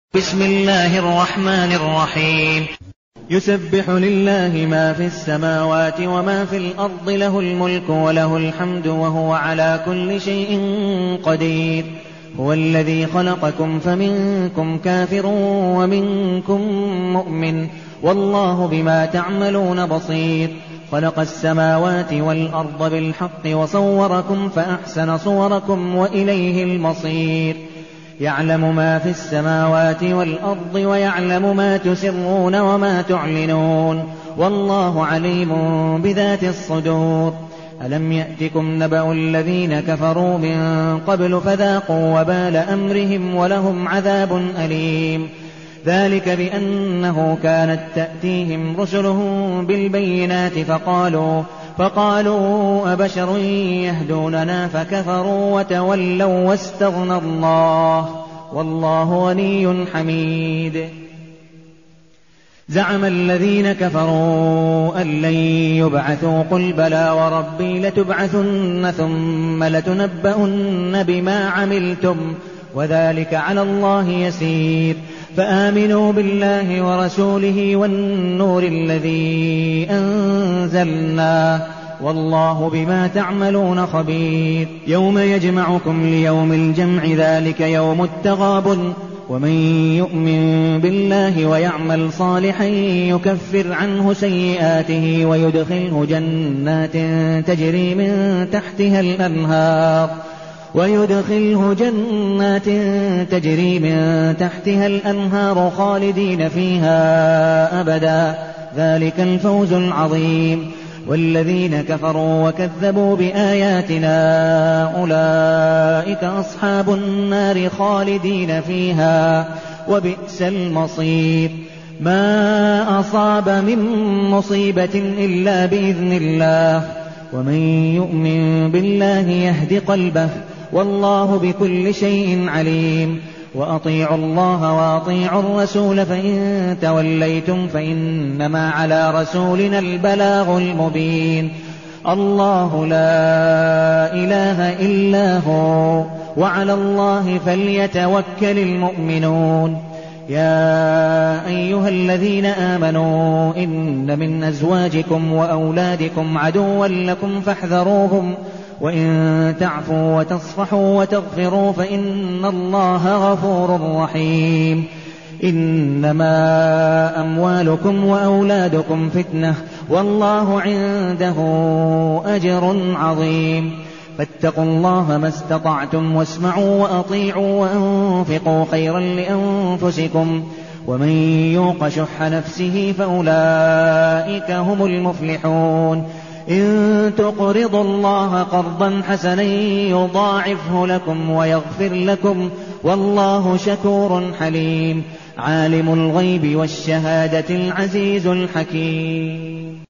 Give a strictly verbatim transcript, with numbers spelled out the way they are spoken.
بسم الله الرحمن الرحيم يسبح لله ما في السماوات وما في الأرض له الملك وله الحمد وهو على كل شيء قدير هو الذي خلقكم فمنكم كافر ومنكم مؤمن والله بما تعملون بصير خلق السماوات والأرض بالحق وصوركم فأحسن صوركم وإليه المصير يعلم ما في السماوات والأرض ويعلم ما تسرون وما تعلنون والله عليم بذات الصدور ألم يأتكم نبأ الذين كفروا من قبل فذاقوا وبال أمرهم ولهم عذاب أليم ذلك بأنه كانت تأتيهم رسلهم بالبينات فقالوا فقالوا أبشر يهدوننا فكفروا وتولوا واستغنى الله والله غني حميد زعم الذين كفروا أن لن يبعثوا قل بلى وربي لتبعثن ثم لتنبؤن بما عملتم وذلك على الله يسير فآمنوا بالله ورسوله والنور الذي أنزلنا والله بما تعملون خبير يوم يجمعكم ليوم الجمع ذلك يوم التغابن ومن يؤمن بالله ويعمل صالحا يكفر عنه سيئاته ويدخله جنات تجري من تحتها الأنهار ويدخله جنات تجري من تحتها الأنهار خالدين فيها أبدا ذلك الفوز العظيم والذين كفروا وكذبوا بآياتنا أولئك أصحاب النار خالدين فيها وبئس المصير ما أصاب من مصيبة إلا بإذن الله ومن يؤمن بالله يهد قلبه والله بكل شيء عليم وأطيعوا الله وأطيعوا الرسول فإن توليتم فإنما على رسولنا البلاغ المبين الله لا إله إلا هو وعلى الله فليتوكل المؤمنون يا أيها الذين آمنوا إن من أزواجكم وأولادكم عدوا لكم فاحذروهم وإن تعفوا وتصفحوا وتغفروا فإن الله غفور رحيم إنما أموالكم وأولادكم فتنة والله عنده أجر عظيم فاتقوا الله ما استطعتم واسمعوا وأطيعوا وأنفقوا خيرا لأنفسكم ومن يوق شح نفسه فأولئك هم المفلحون إن تقرضوا الله قرضا حسنا يضاعفه لكم ويغفر لكم والله شكور حليم عالم الغيب والشهادة العزيز الحكيم.